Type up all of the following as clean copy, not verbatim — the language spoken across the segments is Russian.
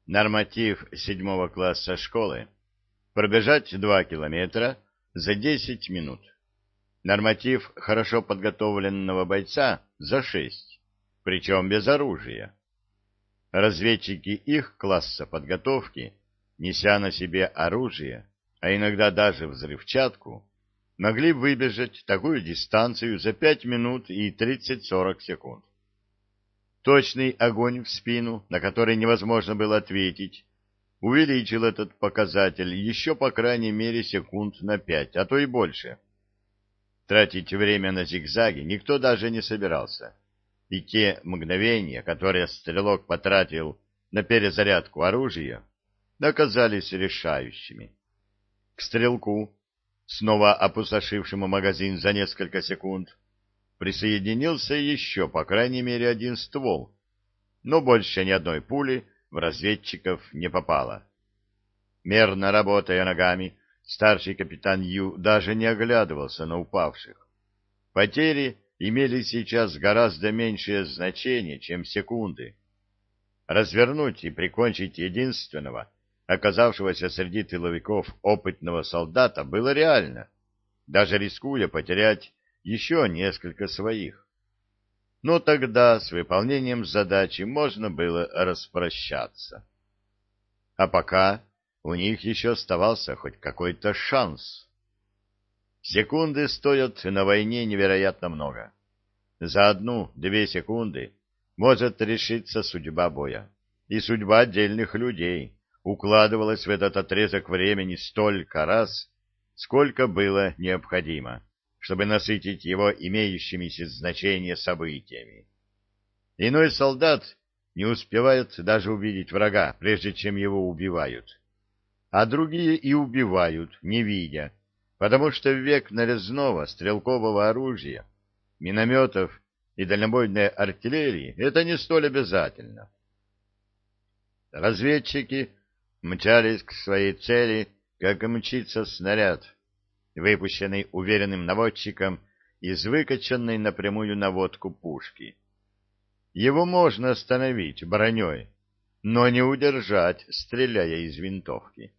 Норматив 7 класса школы. Пробежать 2 километра за 10 минут. Норматив хорошо подготовленного бойца за 6, причем без оружия. Разведчики их класса подготовки, неся на себе оружие, а иногда даже взрывчатку, могли выбежать такую дистанцию за 5 минут и 30-40 секунд. Точный огонь в спину, на который невозможно было ответить, увеличил этот показатель еще по крайней мере секунд на 5, а то и больше. Тратить время на зигзаги никто даже не собирался, и те мгновения, которые стрелок потратил на перезарядку оружия, оказались решающими. К стрелку, снова опустошившему магазин за несколько секунд, присоединился еще по крайней мере один ствол, но больше ни одной пули в разведчиков не попало. Мерно работая ногами, старший капитан Ю даже не оглядывался на упавших. Потери имели сейчас гораздо меньшее значение, чем секунды. Развернуть и прикончить единственного, оказавшегося среди тыловиков опытного солдата, было реально, даже рискуя потерять еще несколько своих. Но тогда с выполнением задачи можно было распрощаться. А пока у них еще оставался хоть какой-то шанс. Секунды стоят на войне невероятно много. За 1-2 секунды может решиться судьба боя. И судьба отдельных людей укладывалась в этот отрезок времени столько раз, сколько было необходимо, чтобы насытить его имеющимися значение событиями. Иной солдат не успевает даже увидеть врага, прежде чем его убивают. А другие и убивают, не видя, потому что в век нарезного стрелкового оружия, минометов и дальнобойной артиллерии это не столь обязательно. Разведчики мчались к своей цели, как мчится снаряд, выпущенный уверенным наводчиком из выкачанной напрямую наводку пушки. Его можно остановить броней, но не удержать, стреляя из винтовки.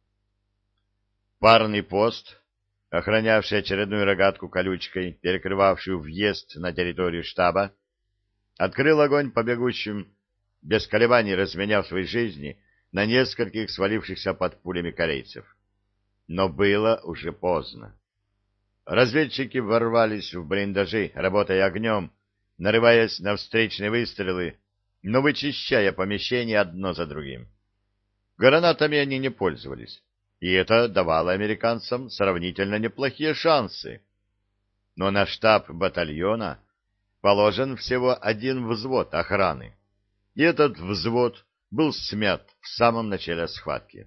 Парный пост, охранявший очередную рогатку колючкой, перекрывавшую въезд на территорию штаба, открыл огонь по бегущим, без колебаний разменяв свои жизни на нескольких свалившихся под пулями корейцев. Но было уже поздно. Разведчики ворвались в блиндажи, работая огнем, нарываясь на встречные выстрелы, но вычищая помещения одно за другим. Гранатами они не пользовались, и это давало американцам сравнительно неплохие шансы. Но на штаб батальона положен всего один взвод охраны, и этот взвод был смят в самом начале схватки.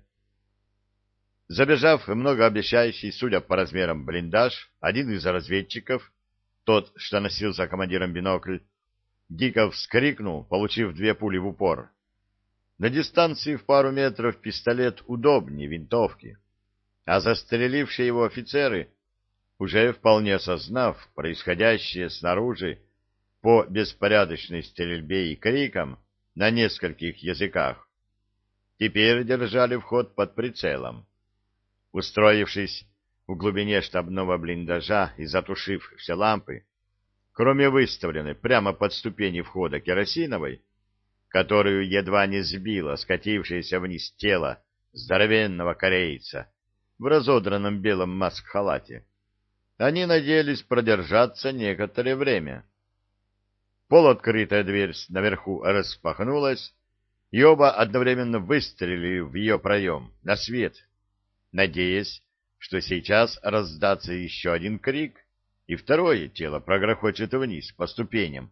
Забежав в многообещающий, судя по размерам, блиндаж, один из разведчиков, тот, что носил за командиром бинокль, дико вскрикнул, получив 2 пули в упор. На дистанции в пару метров пистолет удобнее винтовки, а застрелившие его офицеры, уже вполне осознав происходящее снаружи по беспорядочной стрельбе и крикам на нескольких языках, теперь держали вход под прицелом. Устроившись в глубине штабного блиндажа и затушив все лампы, кроме выставленной прямо под ступени входа керосиновой, которую едва не сбило скатившееся вниз тело здоровенного корейца в разодранном белом маск-халате, они надеялись продержаться некоторое время. Полуоткрытая дверь наверху распахнулась, и оба одновременно выстрелили в ее проем, на свет, надеясь, что сейчас раздастся еще один крик, и второе тело прогрохочет вниз по ступеням,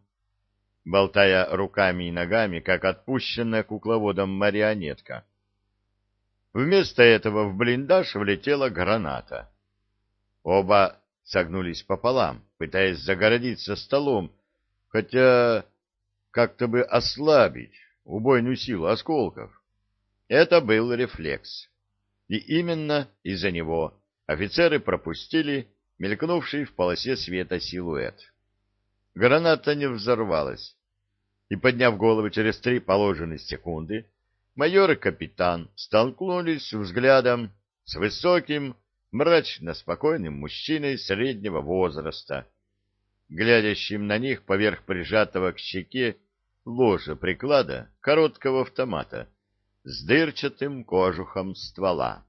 болтая руками и ногами, как отпущенная кукловодом марионетка. Вместо этого в блиндаж влетела граната. Оба согнулись пополам, пытаясь загородиться столом, хотя как-то бы ослабить убойную силу осколков. Это был рефлекс. И именно из-за него офицеры пропустили мелькнувший в полосе света силуэт. Граната не взорвалась, и, подняв головы через 3 положенные секунды, майор и капитан столкнулись взглядом с высоким, мрачно-спокойным мужчиной среднего возраста, глядящим на них поверх прижатого к щеке ложа приклада короткого автомата с дырчатым кожухом ствола.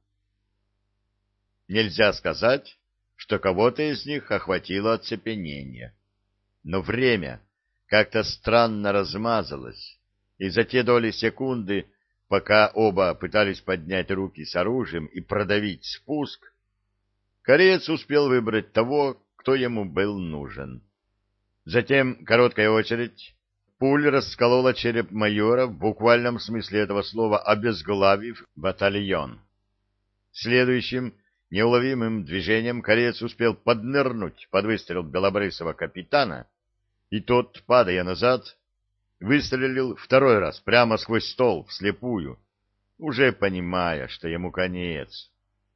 Нельзя сказать, что кого-то из них охватило оцепенение, но время как-то странно размазалось, и за те доли секунды, пока оба пытались поднять руки с оружием и продавить спуск, кореец успел выбрать того, кто ему был нужен. Затем короткая очередь пуль расколола череп майора в буквальном смысле этого слова, обезглавив батальон. Следующим неуловимым движением кореец успел поднырнуть под выстрел белобрысого капитана, и тот, падая назад, выстрелил второй раз прямо сквозь стол, вслепую, уже понимая, что ему конец.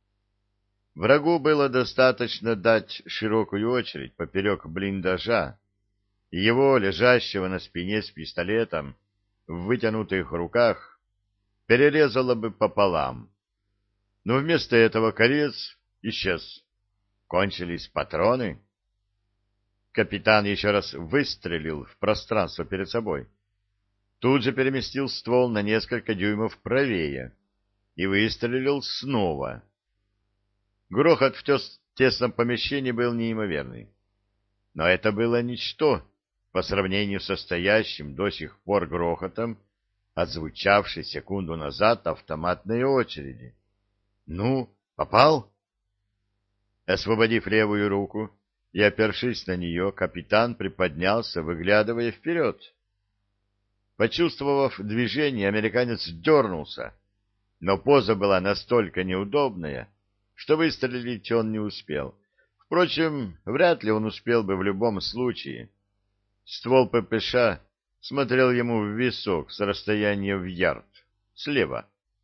Врагу было достаточно дать широкую очередь поперек блиндажа, и его, лежащего на спине с пистолетом, в вытянутых руках, перерезало бы пополам. Но вместо этого кореец исчез. Кончились патроны. Капитан еще раз выстрелил в пространство перед собой. Тут же переместил ствол на несколько дюймов правее и выстрелил снова. Грохот в тесном помещении был неимоверный. Но это было ничто по сравнению со стоящим до сих пор грохотом, отзвучавшей секунду назад автоматной очереди. «Ну, попал?» Освободив левую руку и опершись на нее, капитан приподнялся, выглядывая вперед. Почувствовав движение, американец дернулся, но поза была настолько неудобная, что выстрелить он не успел. Впрочем, вряд ли он успел бы в любом случае. Ствол ППШ смотрел ему в висок с расстояния в ярд, слева.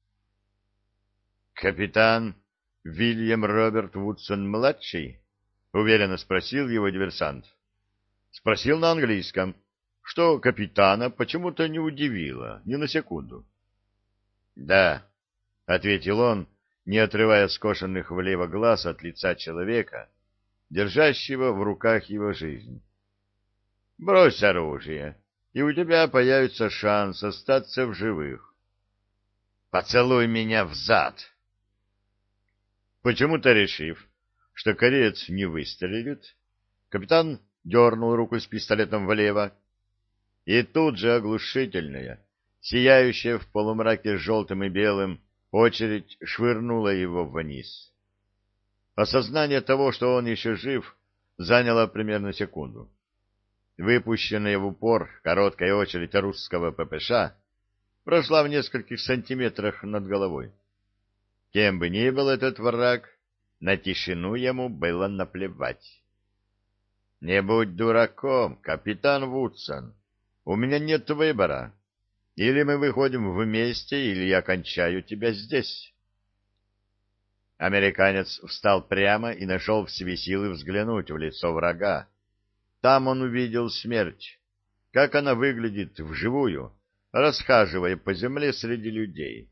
«Капитан Вильям Роберт Вудсон-младший?» — уверенно спросил его диверсант. Спросил на английском, что капитана почему-то не удивило, ни на секунду. «Да», — ответил он, не отрывая скошенных влево глаз от лица человека, держащего в руках его жизнь. «Брось оружие, и у тебя появится шанс остаться в живых. Поцелуй меня взад!» Почему-то решив, что кореец не выстрелит, капитан дернул руку с пистолетом влево, и тут же оглушительная, сияющая в полумраке желтым и белым, очередь швырнула его вниз. Осознание того, что он еще жив, заняло примерно секунду. Выпущенная в упор короткая очередь русского ППШ прошла в нескольких сантиметрах над головой. Кем бы ни был этот враг, на тишину ему было наплевать. «Не будь дураком, капитан Вудсон, у меня нет выбора. Или мы выходим вместе, или я кончаю тебя здесь». Американец встал прямо и нашел в себе силы взглянуть в лицо врага. Там он увидел смерть, как она выглядит вживую, расхаживая по земле среди людей.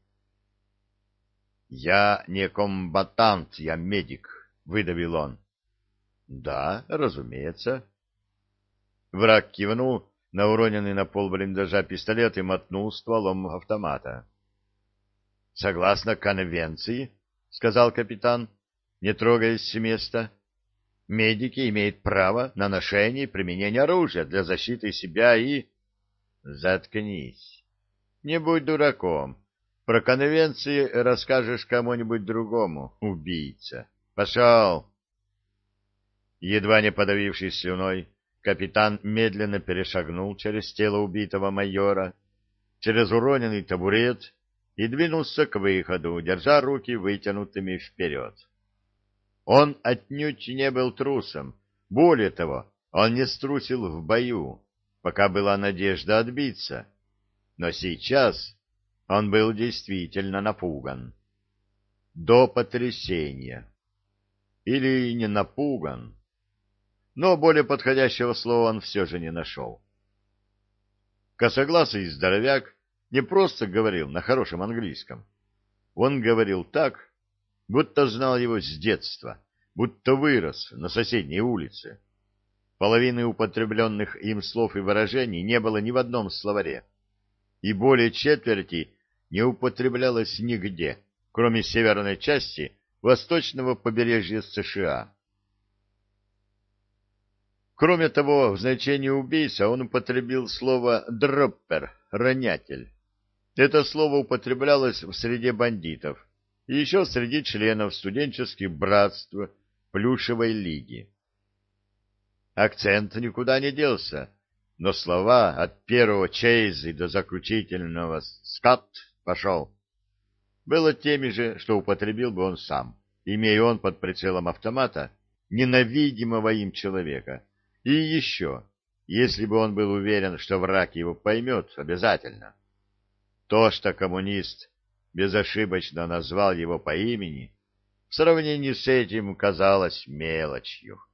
«Я не комбатант, я медик», — выдавил он. «Да, разумеется». Враг кивнул на уроненный на пол блиндажа пистолет и мотнул стволом автомата. «Согласно конвенции», — сказал капитан, не трогаясь с места, — «медики имеют право на ношение и применение оружия для защиты себя и...» «Заткнись. Не будь дураком. Про конвенции расскажешь кому-нибудь другому, убийца. Пошел!» Едва не подавившись слюной, капитан медленно перешагнул через тело убитого майора, через уроненный табурет и двинулся к выходу, держа руки вытянутыми вперед. Он отнюдь не был трусом. Более того, он не струсил в бою, пока была надежда отбиться. Но сейчас он был действительно напуган. До потрясения. Или не напуган. Но более подходящего слова он все же не нашел. Косоглазый здоровяк не просто говорил на хорошем английском. Он говорил так, будто знал его с детства, будто вырос на соседней улице. Половины употребленных им слов и выражений не было ни в одном словаре, и более четверти не употреблялось нигде, кроме северной части восточного побережья США. Кроме того, в значении убийца он употребил слово «дроппер» — «ронятель». Это слово употреблялось в среде бандитов и еще среди членов студенческих братств Плюшевой лиги. Акцент никуда не делся, но слова от первого «чейзи» до заключительного «скат» пошел было теми же, что употребил бы он сам, имея он под прицелом автомата ненавидимого им человека. И еще, если бы он был уверен, что враг его поймет обязательно. То, что коммунист безошибочно назвал его по имени, в сравнении с этим казалось мелочью.